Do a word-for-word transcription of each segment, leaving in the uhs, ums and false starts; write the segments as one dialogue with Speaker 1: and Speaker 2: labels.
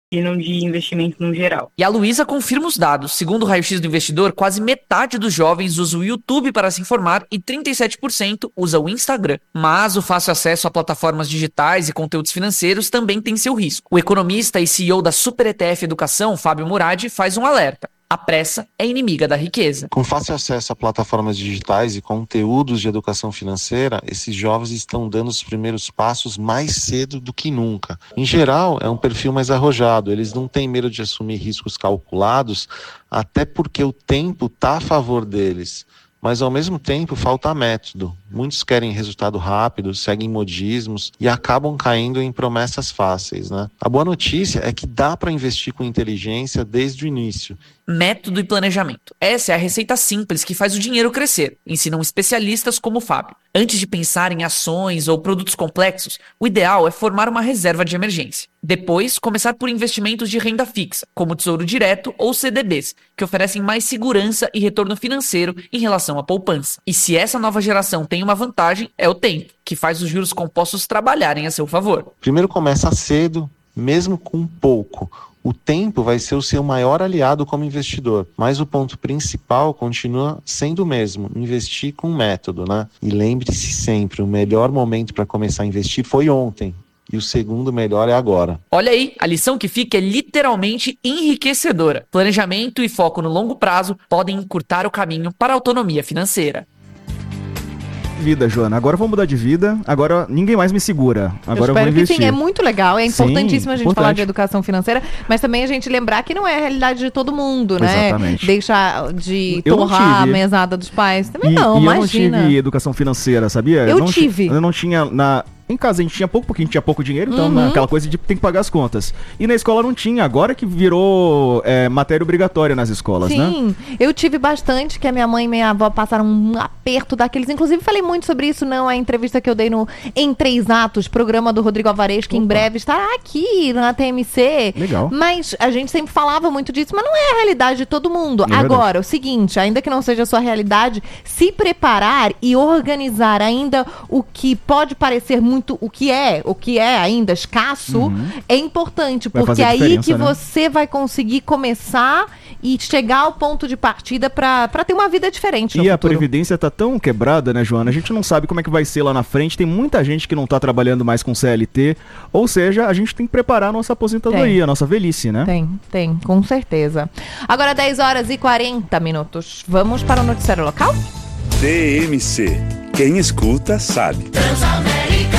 Speaker 1: e não de investimento no geral.
Speaker 2: E a Luísa confirma os dados. Segundo o raio-x do investidor, quase metade dos jovens usa o YouTube para se informar e trinta e sete por cento usa o Instagram. Mas o fácil acesso a plataformas digitais e conteúdos financeiros também tem seu risco. O economista e C E O da Super E T F Educação, Fábio Murad, faz um alerta. A pressa é inimiga da riqueza.
Speaker 3: Com fácil acesso a plataformas digitais e conteúdos de educação financeira, esses jovens estão dando os primeiros passos mais cedo do que nunca. Em geral, é um perfil mais arrojado. Eles não têm medo de assumir riscos calculados, até porque o tempo está a favor deles. Mas, ao mesmo tempo, falta método. Muitos querem resultado rápido, seguem modismos e acabam caindo em promessas fáceis, né? A boa notícia é que dá para investir com inteligência desde o início.
Speaker 2: Método e planejamento. Essa é a receita simples que faz o dinheiro crescer. Ensinam especialistas como o Fábio. Antes de pensar em ações ou produtos complexos, o ideal é formar uma reserva de emergência. Depois, começar por investimentos de renda fixa, como Tesouro Direto ou C D Bs, que oferecem mais segurança e retorno financeiro em relação à poupança. E se essa nova geração tem uma vantagem, é o tempo, que faz os juros compostos trabalharem a seu favor.
Speaker 3: Primeiro começa cedo, mesmo com pouco. O tempo vai ser o seu maior aliado como investidor, mas o ponto principal continua sendo o mesmo, investir com método, né? E lembre-se sempre, o melhor momento para começar a investir foi ontem. E o segundo melhor é agora.
Speaker 2: Olha aí, a lição que fica é literalmente enriquecedora. Planejamento e foco no longo prazo podem encurtar o caminho para a autonomia financeira.
Speaker 4: Vida, Joana. Agora eu vou mudar de vida. Agora ninguém mais me segura. Agora eu, eu vou investir.
Speaker 5: Que sim, é muito legal. É importantíssimo sim, a gente
Speaker 4: importante.
Speaker 5: falar de educação financeira, mas também a gente lembrar que não é a realidade de todo mundo, né?
Speaker 4: Exatamente.
Speaker 5: Deixar de
Speaker 4: eu
Speaker 5: torrar a mesada dos pais. Também
Speaker 4: e,
Speaker 5: não,
Speaker 4: e
Speaker 5: imagina.
Speaker 4: Eu não tive educação financeira, sabia?
Speaker 5: Eu,
Speaker 4: eu não
Speaker 5: tive.
Speaker 4: Eu não tinha na... Em casa a gente tinha pouco, porque a gente tinha pouco dinheiro, então uhum. aquela coisa de tem que pagar as contas. E na escola não tinha, agora que virou é, matéria obrigatória nas escolas,
Speaker 5: sim,
Speaker 4: né?
Speaker 5: Sim, eu tive bastante, que a minha mãe e minha avó passaram um aperto daqueles. Inclusive falei muito sobre isso, não, a entrevista que eu dei no Em Três Atos, programa do Rodrigo Alvarez, que Opa. em breve estará aqui na T M C.
Speaker 4: Legal.
Speaker 5: Mas a gente sempre falava muito disso, mas não é a realidade de todo mundo. É agora, verdade. O seguinte, ainda que não seja a sua realidade, se preparar e organizar ainda o que pode parecer muito, o que é, o que é ainda escasso, uhum. é importante, vai porque aí que né? você vai conseguir começar e chegar ao ponto de partida para ter uma vida diferente no
Speaker 4: E
Speaker 5: futuro.
Speaker 4: A Previdência tá tão quebrada, né, Joana? A gente não sabe como é que vai ser lá na frente, tem muita gente que não tá trabalhando mais com C L T, ou seja, a gente tem que preparar a nossa aposentadoria, tem. a nossa velhice, né?
Speaker 5: Tem, tem, com certeza. Agora dez horas e quarenta minutos. Vamos para o noticiário local?
Speaker 6: T M C. Quem escuta sabe.
Speaker 7: Transamérica.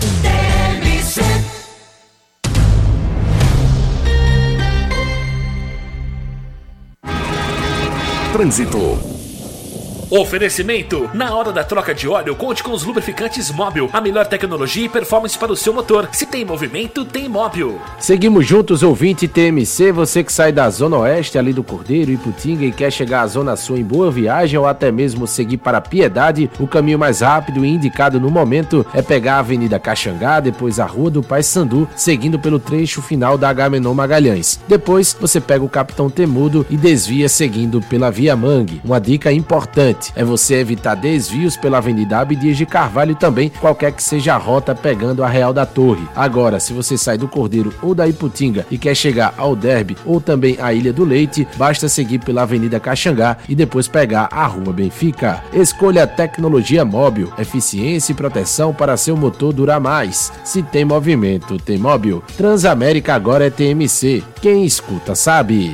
Speaker 6: Trânsito.
Speaker 8: Oferecimento. Na hora da troca de óleo, conte com os lubrificantes Móbil. A melhor tecnologia e performance para o seu motor. Se tem movimento, tem Móbil.
Speaker 9: Seguimos juntos, ouvinte T M C. Você que sai da Zona Oeste, ali do Cordeiro, Iputinga, e quer chegar à Zona Sul em Boa Viagem ou até mesmo seguir para Piedade, o caminho mais rápido e indicado no momento é pegar a Avenida Caxangá, depois a Rua do Paissandu, seguindo pelo trecho final da Agamenon Magalhães. Depois, você pega o Capitão Temudo e desvia seguindo pela Via Mangue. Uma dica importante é você evitar desvios pela Avenida Abdias de Carvalho também, qualquer que seja a rota pegando a Real da Torre. Agora, se você sai do Cordeiro ou da Iputinga e quer chegar ao Derby ou também à Ilha do Leite, basta seguir pela Avenida Caxangá e depois pegar a Rua Benfica. Escolha a tecnologia Móbil, eficiência e proteção para seu motor durar mais. Se tem movimento, tem Móbil. Transamérica agora é T M C. Quem escuta sabe.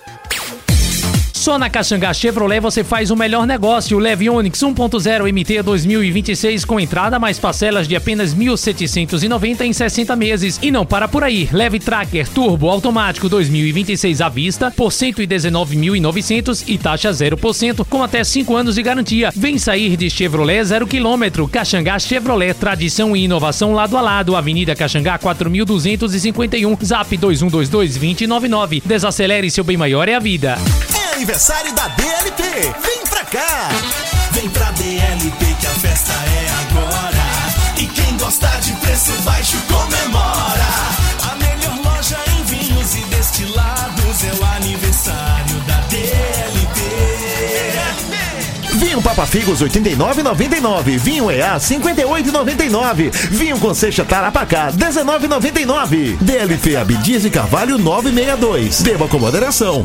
Speaker 10: Só na Caxangá Chevrolet você faz o melhor negócio. Leve Onix um ponto zero M T dois mil e vinte e seis com entrada mais parcelas de apenas mil setecentos e noventa em sessenta meses. E não para por aí. Leve Tracker Turbo Automático dois mil e vinte e seis à vista por cento e dezenove mil e novecentos e taxa zero por cento com até cinco anos de garantia. Vem sair de Chevrolet zero quilômetro. Caxangá Chevrolet, tradição e inovação lado a lado. Avenida Caxangá quatro mil duzentos e cinquenta e um. Zap dois um dois dois, dois zero nove nove. Desacelere, seu bem maior é a vida.
Speaker 7: Aniversário da D L T, vem pra cá! Vem pra D L T que a festa é agora. E quem gostar de preço baixo comemora. A melhor loja em vinhos e destilados é o aniversário da D L T.
Speaker 11: Vinho Papa Figos oitenta e nove reais e noventa e nove centavos. Vinho E A cinquenta e oito reais e noventa e nove centavos. Vinho Concecha Tarapacá dezenove reais e noventa e nove centavos. D L P Abdias de Carvalho novecentos e sessenta e dois. Beba com moderação.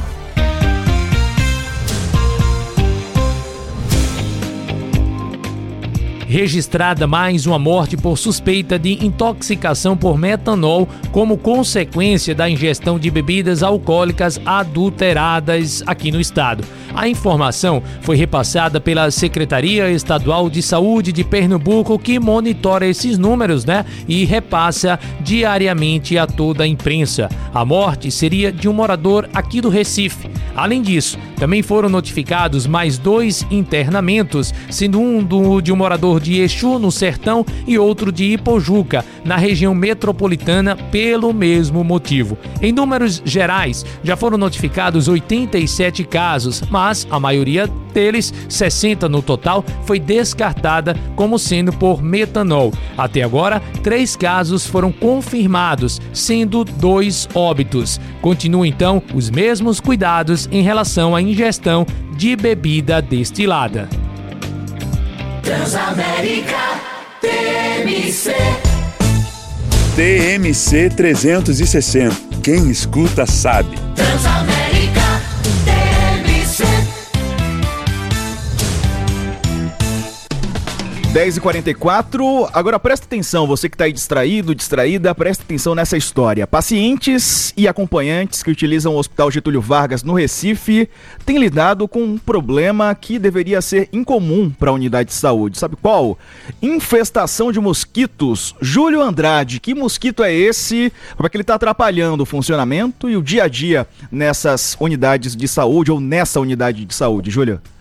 Speaker 10: Registrada mais uma morte por suspeita de intoxicação por metanol como consequência da ingestão de bebidas alcoólicas adulteradas aqui no estado. A informação foi repassada pela Secretaria Estadual de Saúde de Pernambuco, que monitora esses números, né, e repassa diariamente a toda a imprensa. A morte seria de um morador aqui do Recife. Além disso, também foram notificados mais dois internamentos, sendo um do, de um morador de Exu, no Sertão, e outro de Ipojuca, na região metropolitana, pelo mesmo motivo. Em números gerais, já foram notificados oitenta e sete casos, mas a maioria deles, sessenta no total, foi descartada como sendo por metanol. Até agora, três casos foram confirmados, sendo dois óbitos. Continuam então os mesmos cuidados em relação à ingestão de bebida destilada.
Speaker 7: Transamérica T M C.
Speaker 6: T M C trezentos e sessenta. Quem escuta sabe.
Speaker 7: Transamérica T M C.
Speaker 4: dez e quarenta e quatro, agora presta atenção, você que está aí distraído, distraída, presta atenção nessa história. Pacientes e acompanhantes que utilizam o Hospital Getúlio Vargas no Recife têm lidado com um problema que deveria ser incomum para a unidade de saúde. Sabe qual? Infestação de mosquitos. Júlio Andrade, que mosquito é esse? Como é que ele está atrapalhando o funcionamento e o dia a dia nessas unidades de saúde ou nessa unidade de saúde, Júlio?